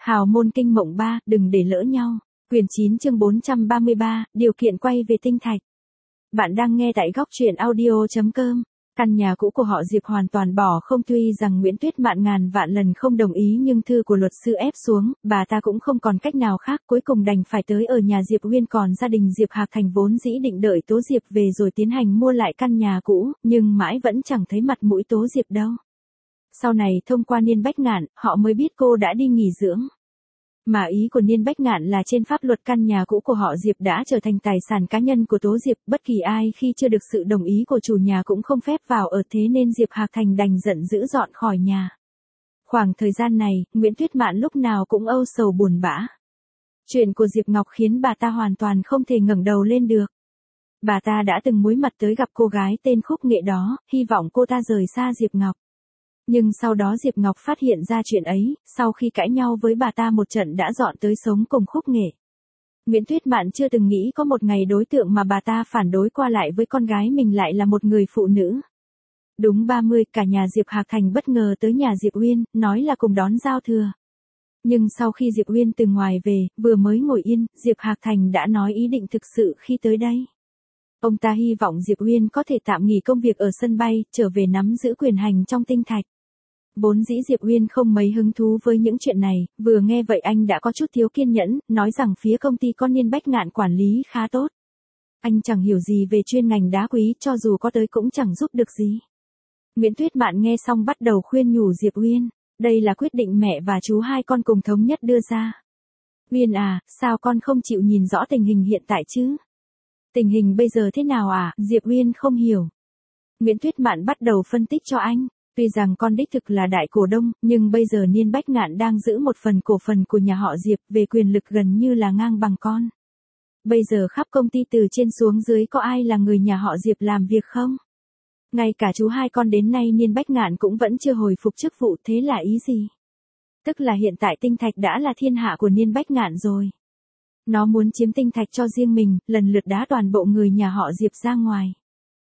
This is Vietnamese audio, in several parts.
Hào môn kinh mộng 3, đừng để lỡ nhau. Quyển 9 chương 433, điều kiện quay về tinh thạch. Bạn đang nghe tại góc truyện audio.com. Căn nhà cũ của họ Diệp hoàn toàn bỏ không, tuy rằng Nguyễn Tuyết Mạn ngàn vạn lần không đồng ý nhưng thư của luật sư ép xuống, bà ta cũng không còn cách nào khác, cuối cùng đành phải tới ở nhà Diệp Uyên. Còn gia đình Diệp Hạc Thành vốn dĩ định đợi Tố Diệp về rồi tiến hành mua lại căn nhà cũ, nhưng mãi vẫn chẳng thấy mặt mũi Tố Diệp đâu. Sau này thông qua Niên Bách Ngạn, họ mới biết cô đã đi nghỉ dưỡng. Mà ý của Niên Bách Ngạn là trên pháp luật căn nhà cũ của họ Diệp đã trở thành tài sản cá nhân của Tố Diệp, bất kỳ ai khi chưa được sự đồng ý của chủ nhà cũng không phép vào ở, thế nên Diệp Hạc Thành đành giận dữ dọn khỏi nhà. Khoảng thời gian này, Nguyễn Tuyết Mạn lúc nào cũng âu sầu buồn bã. Chuyện của Diệp Ngọc khiến bà ta hoàn toàn không thể ngẩng đầu lên được. Bà ta đã từng muối mặt tới gặp cô gái tên Khúc Nghệ đó, hy vọng cô ta rời xa Diệp Ngọc. Nhưng sau đó Diệp Ngọc phát hiện ra chuyện ấy, sau khi cãi nhau với bà ta một trận đã dọn tới sống cùng Khúc Nghệ. Nguyễn Tuyết Mạn chưa từng nghĩ có một ngày đối tượng mà bà ta phản đối qua lại với con gái mình lại là một người phụ nữ. Đúng 30, cả nhà Diệp Hạc Thành bất ngờ tới nhà Diệp Uyên, nói là cùng đón giao thừa. Nhưng sau khi Diệp Uyên từ ngoài về, vừa mới ngồi yên, Diệp Hạc Thành đã nói ý định thực sự khi tới đây. Ông ta hy vọng Diệp Uyên có thể tạm nghỉ công việc ở sân bay, trở về nắm giữ quyền hành trong tinh thạch. Vốn dĩ Diệp Uyên không mấy hứng thú với những chuyện này, vừa nghe vậy anh đã có chút thiếu kiên nhẫn, nói rằng phía công ty có Niên Bách Ngạn quản lý khá tốt. Anh chẳng hiểu gì về chuyên ngành đá quý, cho dù có tới cũng chẳng giúp được gì. Nguyễn Tuyết Mạn nghe xong bắt đầu khuyên nhủ Diệp Uyên, đây là quyết định mẹ và chú hai con cùng thống nhất đưa ra. Uyên à, sao con không chịu nhìn rõ tình hình hiện tại chứ? Tình hình bây giờ thế nào à? Diệp Uyên không hiểu. Nguyễn Tuyết Mạn bắt đầu phân tích cho anh. Tuy rằng con đích thực là đại cổ đông, nhưng bây giờ Niên Bách Ngạn đang giữ một phần cổ phần của nhà họ Diệp, về quyền lực gần như là ngang bằng con. Bây giờ khắp công ty từ trên xuống dưới có ai là người nhà họ Diệp làm việc không? Ngay cả chú hai con đến nay Niên Bách Ngạn cũng vẫn chưa hồi phục chức vụ, thế là ý gì? Tức là hiện tại tinh thạch đã là thiên hạ của Niên Bách Ngạn rồi. Nó muốn chiếm tinh thạch cho riêng mình, lần lượt đá toàn bộ người nhà họ Diệp ra ngoài.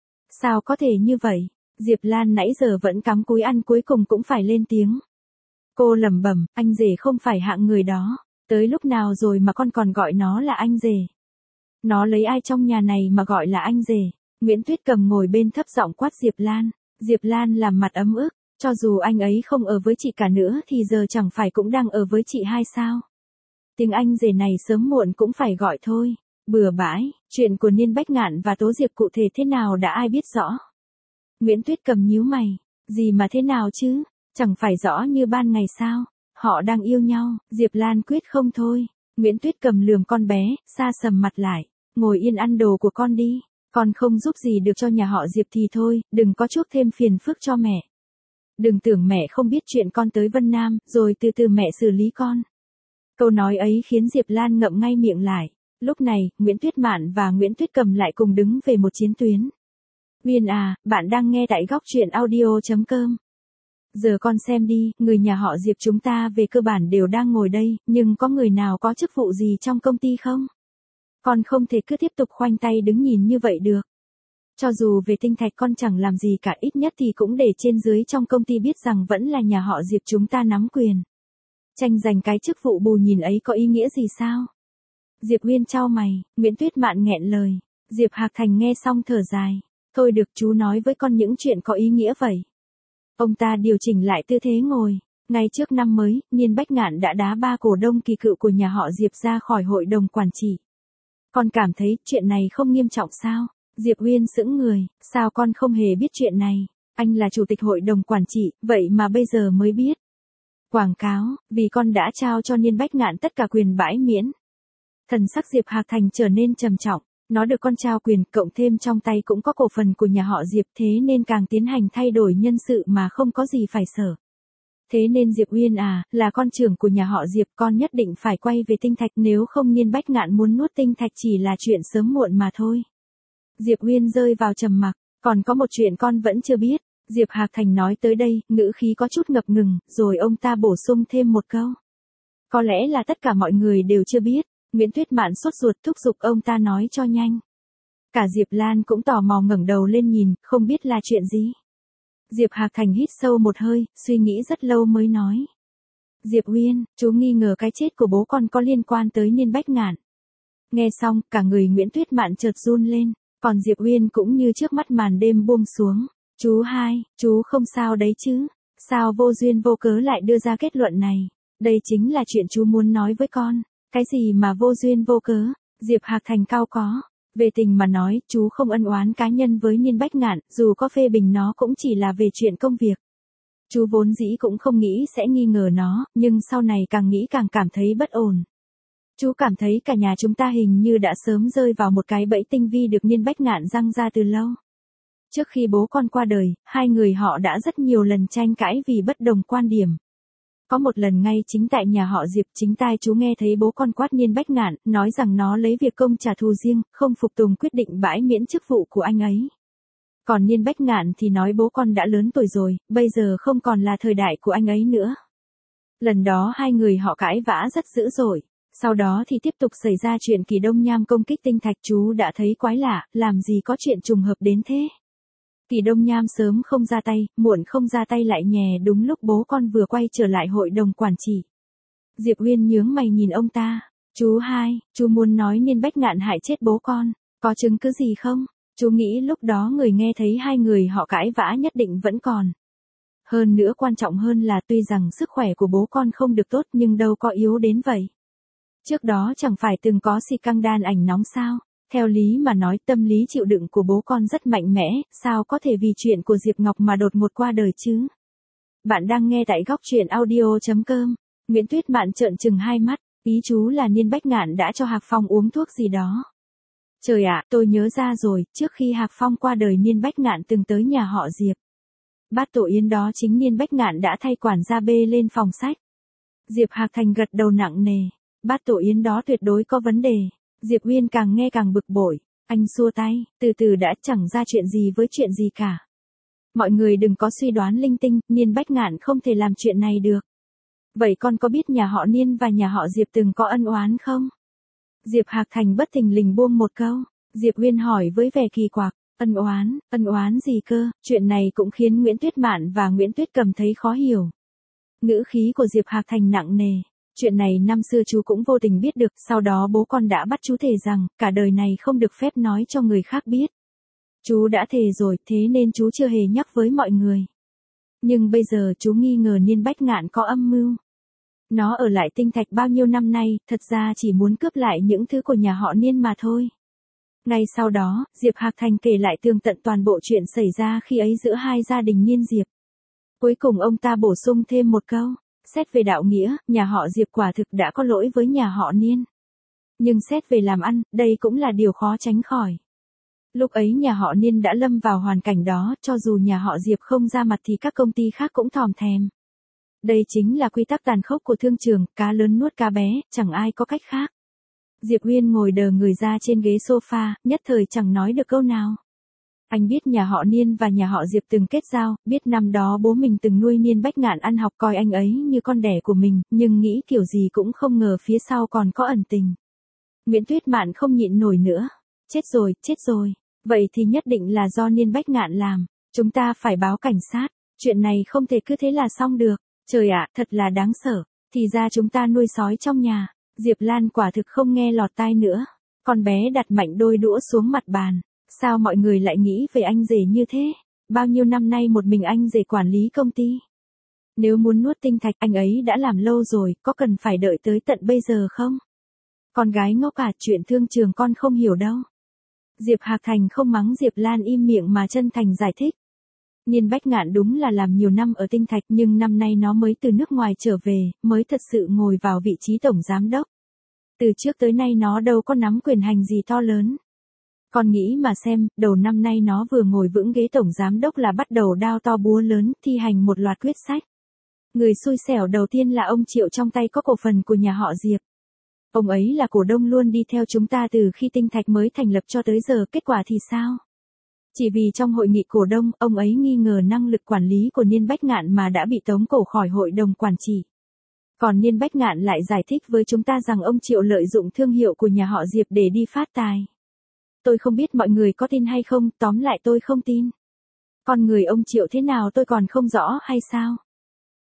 Sao có thể như vậy? Diệp Lan nãy giờ vẫn cắm cúi ăn cuối cùng cũng phải lên tiếng. Cô lẩm bẩm, anh rể không phải hạng người đó. Tới lúc nào rồi mà con còn gọi nó là anh rể? Nó lấy ai trong nhà này mà gọi là anh rể? Nguyễn Tuyết Cầm ngồi bên thấp giọng quát Diệp Lan. Diệp Lan làm mặt ấm ức, cho dù anh ấy không ở với chị cả nữa thì giờ chẳng phải cũng đang ở với chị hai sao? Tiếng anh rể này sớm muộn cũng phải gọi thôi. Bừa bãi, chuyện của Niên Bách Ngạn và Tố Diệp cụ thể thế nào đã ai biết rõ? Nguyễn Tuyết Cầm nhíu mày, gì mà thế nào chứ, chẳng phải rõ như ban ngày sao, họ đang yêu nhau. Diệp Lan quyết không thôi. Nguyễn Tuyết Cầm lườm con bé, xa sầm mặt lại, ngồi yên ăn đồ của con đi, con không giúp gì được cho nhà họ Diệp thì thôi, đừng có chuốc thêm phiền phức cho mẹ. Đừng tưởng mẹ không biết chuyện con tới Vân Nam, rồi từ từ mẹ xử lý con. Câu nói ấy khiến Diệp Lan ngậm ngay miệng lại. Lúc này, Nguyễn Tuyết Mạn và Nguyễn Tuyết Cầm lại cùng đứng về một chiến tuyến. Uyên à, bạn đang nghe tại góc truyện audio.com. Giờ con xem đi, người nhà họ Diệp chúng ta về cơ bản đều đang ngồi đây, nhưng có người nào có chức vụ gì trong công ty không? Con không thể cứ tiếp tục khoanh tay đứng nhìn như vậy được. Cho dù về tinh thạch con chẳng làm gì cả, ít nhất thì cũng để trên dưới trong công ty biết rằng vẫn là nhà họ Diệp chúng ta nắm quyền. Tranh giành cái chức vụ bù nhìn ấy có ý nghĩa gì sao? Diệp Uyên chau mày, Nguyễn Tuyết Mạn nghẹn lời. Diệp Hạc Thành nghe xong thở dài. Thôi được, chú nói với con những chuyện có ý nghĩa vậy. Ông ta điều chỉnh lại tư thế ngồi. Ngay trước năm mới, Niên Bách Ngạn đã đá 3 cổ đông kỳ cựu của nhà họ Diệp ra khỏi hội đồng quản trị. Con cảm thấy chuyện này không nghiêm trọng sao? Diệp Uyên sững người, sao con không hề biết chuyện này? Anh là chủ tịch hội đồng quản trị, vậy mà bây giờ mới biết. Quảng cáo, vì con đã trao cho Niên Bách Ngạn tất cả quyền bãi miễn. Thần sắc Diệp Hạc Thành trở nên trầm trọng. Nó được con trao quyền, cộng thêm trong tay cũng có cổ phần của nhà họ Diệp, thế nên càng tiến hành thay đổi nhân sự mà không có gì phải sợ. Thế nên Diệp Uyên à, là con trưởng của nhà họ Diệp, con nhất định phải quay về tinh thạch, nếu không Niên Bách Ngạn muốn nuốt tinh thạch chỉ là chuyện sớm muộn mà thôi. Diệp Uyên rơi vào trầm mặc, còn có một chuyện con vẫn chưa biết. Diệp Hạc Thành nói tới đây, ngữ khí có chút ngập ngừng, rồi ông ta bổ sung thêm một câu. Có lẽ là tất cả mọi người đều chưa biết. Nguyễn Tuyết Mạn sốt ruột thúc giục ông ta nói cho nhanh. Cả Diệp Lan cũng tò mò ngẩng đầu lên nhìn, không biết là chuyện gì. Diệp Hạc Thành hít sâu một hơi, suy nghĩ rất lâu mới nói. Diệp Uyên, chú nghi ngờ cái chết của bố con có liên quan tới Niên Bách Ngạn. Nghe xong, cả người Nguyễn Tuyết Mạn chợt run lên, còn Diệp Uyên cũng như trước mắt màn đêm buông xuống. Chú hai, chú không sao đấy chứ? Sao vô duyên vô cớ lại đưa ra kết luận này? Đây chính là chuyện chú muốn nói với con. Cái gì mà vô duyên vô cớ? Diệp Hạc Thành cao có. Về tình mà nói, chú không ân oán cá nhân với Niên Bách Ngạn, dù có phê bình nó cũng chỉ là về chuyện công việc. Chú vốn dĩ cũng không nghĩ sẽ nghi ngờ nó, nhưng sau này càng nghĩ càng cảm thấy bất ổn. Chú cảm thấy cả nhà chúng ta hình như đã sớm rơi vào một cái bẫy tinh vi được Niên Bách Ngạn răng ra từ lâu. Trước khi bố con qua đời, hai người họ đã rất nhiều lần tranh cãi vì bất đồng quan điểm. Có một lần ngay chính tại nhà họ Diệp, chính tai chú nghe thấy bố con quát Niên Bách Ngạn, nói rằng nó lấy việc công trả thù riêng, không phục tùng quyết định bãi miễn chức vụ của anh ấy. Còn Niên Bách Ngạn thì nói bố con đã lớn tuổi rồi, bây giờ không còn là thời đại của anh ấy nữa. Lần đó hai người họ cãi vã rất dữ dội. Sau đó thì tiếp tục xảy ra chuyện Kỳ Đông Nham công kích Tinh Thạch, chú đã thấy quái lạ, làm gì có chuyện trùng hợp đến thế. Kỳ Đông Nham sớm không ra tay, muộn không ra tay lại nhè đúng lúc bố con vừa quay trở lại hội đồng quản trị. Diệp Uyên nhướng mày nhìn ông ta. Chú hai, chú muốn nói Niên Bách Ngạn hại chết bố con, có chứng cứ gì không? Chú nghĩ lúc đó người nghe thấy hai người họ cãi vã nhất định vẫn còn. Hơn nữa quan trọng hơn là tuy rằng sức khỏe của bố con không được tốt nhưng đâu có yếu đến vậy. Trước đó chẳng phải từng có si căng đan ảnh nóng sao? Theo lý mà nói tâm lý chịu đựng của bố con rất mạnh mẽ, sao có thể vì chuyện của Diệp Ngọc mà đột ngột qua đời chứ? Bạn đang nghe tại góc truyện audio.com. Nguyễn Tuyết Mạn trợn trừng hai mắt, ý chú là Niên Bách Ngạn đã cho Hạc Phong uống thuốc gì đó. Trời ạ, tôi nhớ ra rồi, trước khi Hạc Phong qua đời Niên Bách Ngạn từng tới nhà họ Diệp. Bát tổ yến đó chính Niên Bách Ngạn đã thay quản gia bê lên phòng sách. Diệp Hạc Thành gật đầu nặng nề. Bát tổ yến đó tuyệt đối có vấn đề. Diệp Uyên càng nghe càng bực bội. Anh xua tay, từ từ đã, chẳng ra chuyện gì với chuyện gì cả. Mọi người đừng có suy đoán linh tinh, Niên Bách Ngạn không thể làm chuyện này được. Vậy con có biết nhà họ Niên và nhà họ Diệp từng có ân oán không? Diệp Hạc Thành bất thình lình buông một câu. Diệp Uyên hỏi với vẻ kỳ quặc, ân oán gì cơ? Chuyện này cũng khiến Nguyễn Tuyết Mạn và Nguyễn Tuyết Cầm thấy khó hiểu. Ngữ khí của Diệp Hạc Thành nặng nề. Chuyện này năm xưa chú cũng vô tình biết được, sau đó bố con đã bắt chú thề rằng, cả đời này không được phép nói cho người khác biết. Chú đã thề rồi, thế nên chú chưa hề nhắc với mọi người. Nhưng bây giờ chú nghi ngờ Niên Bách Ngạn có âm mưu. Nó ở lại Tinh Thạch bao nhiêu năm nay, thật ra chỉ muốn cướp lại những thứ của nhà họ Niên mà thôi. Ngay sau đó, Diệp Hạc Thành kể lại tường tận toàn bộ chuyện xảy ra khi ấy giữa hai gia đình Niên Diệp. Cuối cùng ông ta bổ sung thêm một câu. Xét về đạo nghĩa, nhà họ Diệp quả thực đã có lỗi với nhà họ Niên. Nhưng xét về làm ăn, đây cũng là điều khó tránh khỏi. Lúc ấy nhà họ Niên đã lâm vào hoàn cảnh đó, cho dù nhà họ Diệp không ra mặt thì các công ty khác cũng thòm thèm. Đây chính là quy tắc tàn khốc của thương trường, cá lớn nuốt cá bé, chẳng ai có cách khác. Diệp Uyên ngồi đờ người ra trên ghế sofa, nhất thời chẳng nói được câu nào. Anh biết nhà họ Niên và nhà họ Diệp từng kết giao, biết năm đó bố mình từng nuôi Niên Bách Ngạn ăn học coi anh ấy như con đẻ của mình, nhưng nghĩ kiểu gì cũng không ngờ phía sau còn có ẩn tình. Nguyễn Tuyết Mạn không nhịn nổi nữa. Chết rồi. Vậy thì nhất định là do Niên Bách Ngạn làm. Chúng ta phải báo cảnh sát. Chuyện này không thể cứ thế là xong được. Trời ạ, thật là đáng sợ. Thì ra chúng ta nuôi sói trong nhà. Diệp Lan quả thực không nghe lọt tai nữa. Con bé đặt mạnh đôi đũa xuống mặt bàn. Sao mọi người lại nghĩ về anh rể như thế? Bao nhiêu năm nay một mình anh rể quản lý công ty. Nếu muốn nuốt Tinh Thạch anh ấy đã làm lâu rồi, có cần phải đợi tới tận bây giờ không? Con gái ngốc à, chuyện thương trường con không hiểu đâu. Diệp Hạc Thành không mắng Diệp Lan, im miệng mà chân thành giải thích. Niên Bách Ngạn đúng là làm nhiều năm ở Tinh Thạch nhưng năm nay nó mới từ nước ngoài trở về, mới thật sự ngồi vào vị trí tổng giám đốc. Từ trước tới nay nó đâu có nắm quyền hành gì to lớn. Con nghĩ mà xem, đầu năm nay nó vừa ngồi vững ghế tổng giám đốc là bắt đầu đao to búa lớn, thi hành một loạt quyết sách. Người xui xẻo đầu tiên là ông Triệu, trong tay có cổ phần của nhà họ Diệp. Ông ấy là cổ đông luôn đi theo chúng ta từ khi Tinh Thạch mới thành lập cho tới giờ, kết quả thì sao? Chỉ vì trong hội nghị cổ đông, ông ấy nghi ngờ năng lực quản lý của Niên Bách Ngạn mà đã bị tống cổ khỏi hội đồng quản trị. Còn Niên Bách Ngạn lại giải thích với chúng ta rằng ông Triệu lợi dụng thương hiệu của nhà họ Diệp để đi phát tài. Tôi không biết mọi người có tin hay không, tóm lại tôi không tin. Con người ông Triệu thế nào tôi còn không rõ hay sao?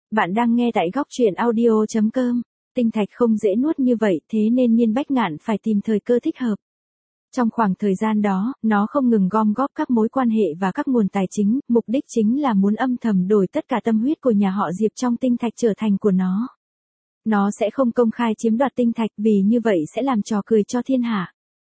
Bạn đang nghe tại góc truyện audio.com. Tinh thạch không dễ nuốt như vậy, thế nên Nhiên Bách Ngạn phải tìm thời cơ thích hợp. Trong khoảng thời gian đó, nó không ngừng gom góp các mối quan hệ và các nguồn tài chính, mục đích chính là muốn âm thầm đổi tất cả tâm huyết của nhà họ Diệp trong tinh thạch trở thành của nó. Nó sẽ không công khai chiếm đoạt tinh thạch vì như vậy sẽ làm trò cười cho thiên hạ.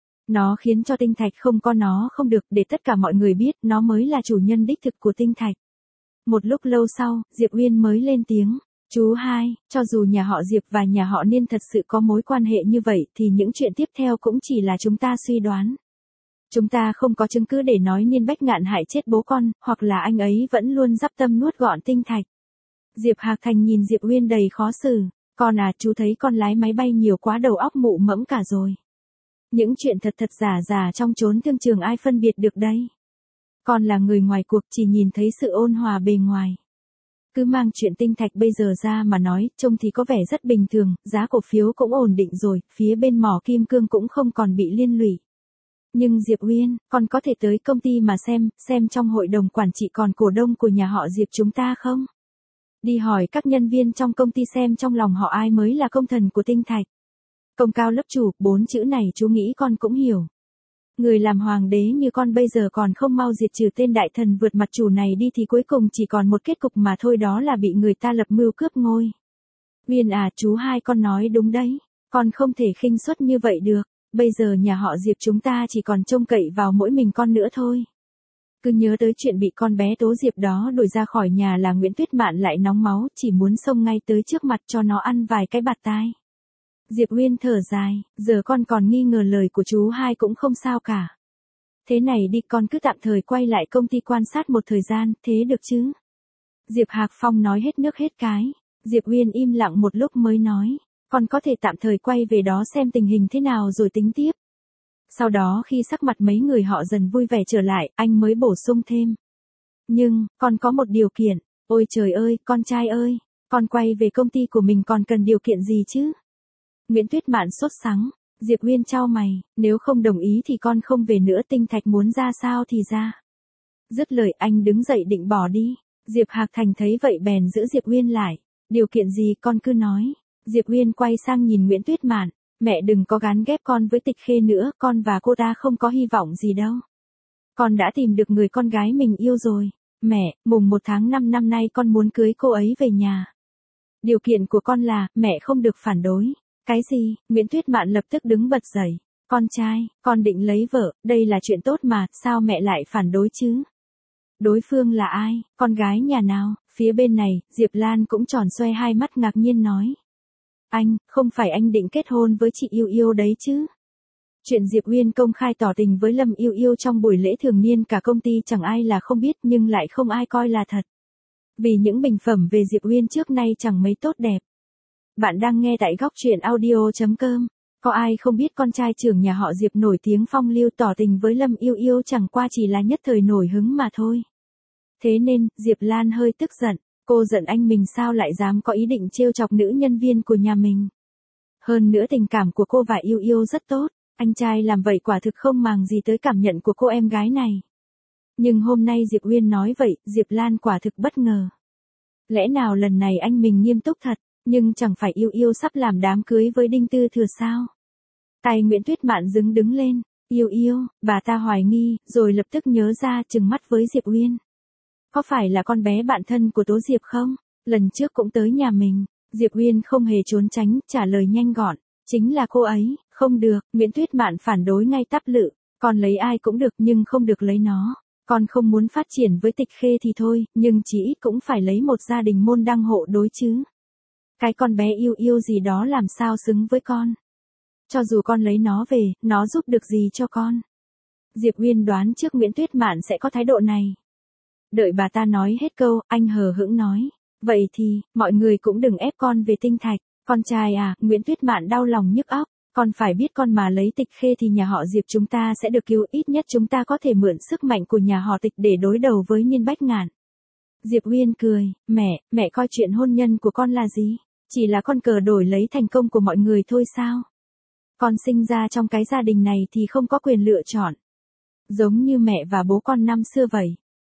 Nó khiến cho tinh thạch không có nó không được, để tất cả mọi người biết nó mới là chủ nhân đích thực của tinh thạch. Một lúc lâu sau, Diệp Uyên mới lên tiếng. Chú hai, cho dù nhà họ Diệp và nhà họ Niên thật sự có mối quan hệ như vậy thì những chuyện tiếp theo cũng chỉ là chúng ta suy đoán. Chúng ta không có chứng cứ để nói Niên Bách Ngạn hại chết bố con, hoặc là anh ấy vẫn luôn dắp tâm nuốt gọn tinh thạch. Diệp Hạc Thành nhìn Diệp Uyên đầy khó xử. Con à, chú thấy con lái máy bay nhiều quá đầu óc mụ mẫm cả rồi. Những chuyện thật giả trong chốn thương trường ai phân biệt được đây. Con là người ngoài cuộc chỉ nhìn thấy sự ôn hòa bề ngoài. Cứ mang chuyện tinh thạch bây giờ ra mà nói, trông thì có vẻ rất bình thường, giá cổ phiếu cũng ổn định rồi, phía bên mỏ kim cương cũng không còn bị liên lụy. Nhưng Diệp Uyên, con có thể tới công ty mà xem trong hội đồng quản trị còn cổ đông của nhà họ Diệp chúng ta không? Đi hỏi các nhân viên trong công ty xem trong lòng họ ai mới là công thần của tinh thạch. Công cao lấp chủ, 4 chữ này chú nghĩ con cũng hiểu. Người làm hoàng đế như con bây giờ còn không mau diệt trừ tên đại thần vượt mặt chủ này đi thì cuối cùng chỉ còn một kết cục mà thôi, đó là bị người ta lập mưu cướp ngôi. Uyên à, chú hai con nói đúng đấy. Con không thể khinh suất như vậy được. Bây giờ nhà họ Diệp chúng ta chỉ còn trông cậy vào mỗi mình con nữa thôi. Cứ nhớ tới chuyện bị con bé Tố Diệp đó đuổi ra khỏi nhà là Nguyễn Tuyết Mạn lại nóng máu, chỉ muốn xông ngay tới trước mặt cho nó ăn vài cái bạt tai. Diệp Uyên thở dài, giờ con còn nghi ngờ lời của chú hai cũng không sao cả. Thế này đi, con cứ tạm thời quay lại công ty quan sát một thời gian, thế được chứ? Diệp Hạc Phong nói hết nước hết cái. Diệp Uyên im lặng một lúc mới nói, con có thể tạm thời quay về đó xem tình hình thế nào rồi tính tiếp. Sau đó khi sắc mặt mấy người họ dần vui vẻ trở lại, anh mới bổ sung thêm. Nhưng, con có một điều kiện. Ôi trời ơi, con trai ơi, con quay về công ty của mình còn cần điều kiện gì chứ? Nguyễn Tuyết Mạn sốt sắng. Diệp Uyên chau mày, nếu không đồng ý thì con không về nữa, tinh thạch muốn ra sao thì ra. Dứt lời anh đứng dậy định bỏ đi. Diệp Hạc Thành thấy vậy bèn giữ Diệp Uyên lại. Điều kiện gì con cứ nói. Diệp Uyên quay sang nhìn Nguyễn Tuyết Mạn. Mẹ đừng có gán ghép con với Tịch Khê nữa, con và cô ta không có hy vọng gì đâu. Con đã tìm được người con gái mình yêu rồi. Mẹ, mùng 1 tháng 5 năm nay con muốn cưới cô ấy về nhà. Điều kiện của con là, mẹ không được phản đối. Cái gì? Nguyễn Tuyết Mạn lập tức đứng bật dậy. Con trai, con định lấy vợ, đây là chuyện tốt mà, sao mẹ lại phản đối chứ? Đối phương là ai? Con gái nhà nào? Phía bên này, Diệp Lan cũng tròn xoe hai mắt ngạc nhiên nói. Anh, không phải anh định kết hôn với chị Yêu Yêu đấy chứ? Chuyện Diệp Uyên công khai tỏ tình với Lâm Yêu Yêu trong buổi lễ thường niên cả công ty chẳng ai là không biết nhưng lại không ai coi là thật. Vì những bình phẩm về Diệp Uyên trước nay chẳng mấy tốt đẹp. Bạn đang nghe tại góc truyện audio.com. Có ai không biết con trai trưởng nhà họ Diệp nổi tiếng phong lưu tỏ tình với Lâm Yêu Yêu chẳng qua chỉ là nhất thời nổi hứng mà thôi. Thế nên, Diệp Lan hơi tức giận. Cô giận anh mình sao lại dám có ý định trêu chọc nữ nhân viên của nhà mình. Hơn nữa tình cảm của cô và Yêu Yêu rất tốt. Anh trai làm vậy quả thực không màng gì tới cảm nhận của cô em gái này. Nhưng hôm nay Diệp Uyên nói vậy, Diệp Lan quả thực bất ngờ. Lẽ nào lần này anh mình nghiêm túc thật, nhưng chẳng phải Yêu Yêu sắp làm đám cưới với Đinh Tư Thừa sao? Tay Nguyễn Tuyết Mạn đứng lên. Yêu Yêu, bà ta hoài nghi, rồi lập tức nhớ ra trừng mắt với Diệp Uyên. Có phải là con bé bạn thân của Tố Diệp không? Lần trước cũng tới nhà mình. Diệp Uyên không hề trốn tránh, trả lời nhanh gọn. Chính là cô ấy. Không được, Nguyễn Tuyết Mạn phản đối ngay tắp lự. Con lấy ai cũng được nhưng không được lấy nó. Con không muốn phát triển với Tịch Khê thì thôi, nhưng chỉ ít cũng phải lấy một gia đình môn đăng hộ đối chứ. Cái con bé Yêu Yêu gì đó làm sao xứng với con. Cho dù con lấy nó về, nó giúp được gì cho con. Diệp Uyên đoán trước Nguyễn Tuyết Mạn sẽ có thái độ này. Đợi bà ta nói hết câu, anh hờ hững nói. Vậy thì, mọi người cũng đừng ép con về tinh thạch. Con trai à, Nguyễn Tuyết Mạn đau lòng nhức óc. Con phải biết con mà lấy Tịch Khê thì nhà họ Diệp chúng ta sẽ được cứu, ít nhất chúng ta có thể mượn sức mạnh của nhà họ Tịch để đối đầu với Nhiên Bách Ngạn. Diệp Uyên cười, mẹ coi chuyện hôn nhân của con là gì? Chỉ là con cờ đổi lấy thành công của mọi người thôi sao? Con sinh ra trong cái gia đình này thì không có quyền lựa chọn. Giống như mẹ và bố con năm xưa vậy.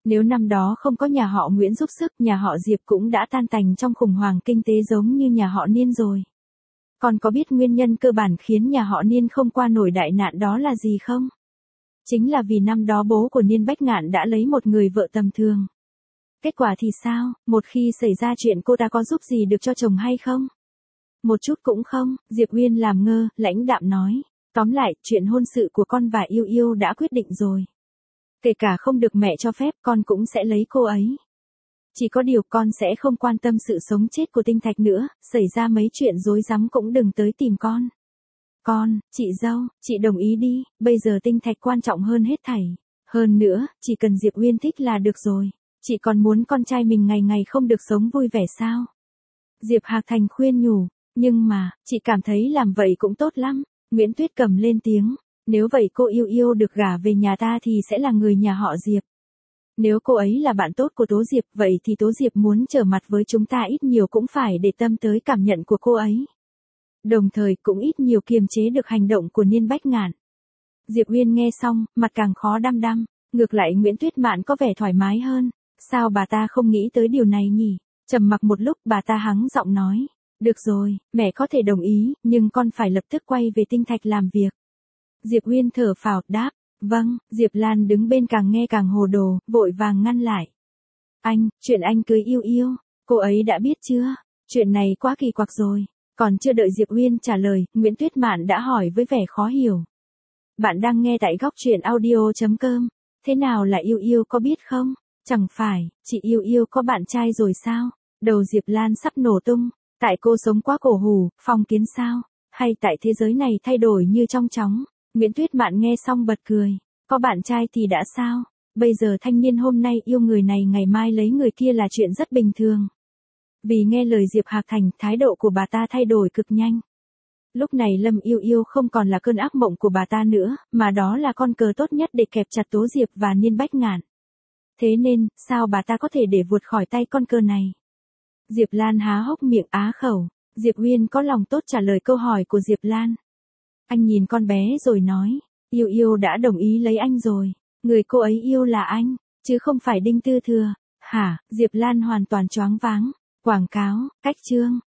Nếu năm đó không có nhà họ Nguyễn giúp sức, nhà họ Diệp cũng đã tan tành trong khủng hoảng kinh tế giống như nhà họ Niên rồi. Còn có biết nguyên nhân cơ bản khiến nhà họ Niên không qua nổi đại nạn đó là gì không? Chính là vì năm đó bố của Niên Bách Ngạn đã lấy một người vợ tầm thường. Kết quả thì sao, một khi xảy ra chuyện cô ta có giúp gì được cho chồng hay không? Một chút cũng không, Diệp Uyên làm ngơ, lãnh đạm nói. Tóm lại, chuyện hôn sự của con và Yêu Yêu đã quyết định rồi. Kể cả không được mẹ cho phép, con cũng sẽ lấy cô ấy. Chỉ có điều con sẽ không quan tâm sự sống chết của Tinh Thạch nữa, xảy ra mấy chuyện rối rắm cũng đừng tới tìm con. Con, chị dâu, chị đồng ý đi, bây giờ Tinh Thạch quan trọng hơn hết thảy. Hơn nữa, chỉ cần Diệp Uyên thích là được rồi. Chị còn muốn con trai mình ngày ngày không được sống vui vẻ sao? Diệp Hạc Thành khuyên nhủ, nhưng mà, chị cảm thấy làm vậy cũng tốt lắm. Nguyễn Tuyết Cầm lên tiếng, nếu vậy cô Yêu Yêu được gả về nhà ta thì sẽ là người nhà họ Diệp. Nếu cô ấy là bạn tốt của Tố Diệp, vậy thì Tố Diệp muốn trở mặt với chúng ta ít nhiều cũng phải để tâm tới cảm nhận của cô ấy. Đồng thời cũng ít nhiều kiềm chế được hành động của Niên Bách Ngạn. Diệp Uyên nghe xong, mặt càng khó đăm đăm, ngược lại Nguyễn Tuyết Mạn có vẻ thoải mái hơn. Sao bà ta không nghĩ tới điều này nhỉ? Trầm mặc một lúc bà ta hắng giọng nói. Được rồi, mẹ có thể đồng ý, nhưng con phải lập tức quay về Tinh Thạch làm việc. Diệp Uyên thở phào, đáp. Vâng, Diệp Lan đứng bên càng nghe càng hồ đồ, vội vàng ngăn lại. Anh, chuyện anh cưới Yêu Yêu, cô ấy đã biết chưa? Chuyện này quá kỳ quặc rồi. Còn chưa đợi Diệp Uyên trả lời, Nguyễn Tuyết Mạn đã hỏi với vẻ khó hiểu. Bạn đang nghe tại góc truyện audio.com. Thế nào là Yêu Yêu có biết không? Chẳng phải, chị Yêu Yêu có bạn trai rồi sao? Đầu Diệp Lan sắp nổ tung. Tại cô sống quá cổ hủ, phong kiến sao? Hay tại thế giới này thay đổi như trong chóng? Nguyễn Tuyết Mạn nghe xong bật cười. Có bạn trai thì đã sao? Bây giờ thanh niên hôm nay yêu người này ngày mai lấy người kia là chuyện rất bình thường. Vì nghe lời Diệp Hạc Thành, thái độ của bà ta thay đổi cực nhanh. Lúc này Lâm Yêu Yêu không còn là cơn ác mộng của bà ta nữa, mà đó là con cờ tốt nhất để kẹp chặt Tố Diệp và Niên Bách Ngạn. Thế nên, sao bà ta có thể để vụt khỏi tay con cờ này? Diệp Lan há hốc miệng á khẩu. Diệp Uyên có lòng tốt trả lời câu hỏi của Diệp Lan. Anh nhìn con bé rồi nói, Yêu Yêu đã đồng ý lấy anh rồi. Người cô ấy yêu là anh, chứ không phải Đinh Tư Thừa. Hả? Diệp Lan hoàn toàn choáng váng. Quảng cáo, cách chương.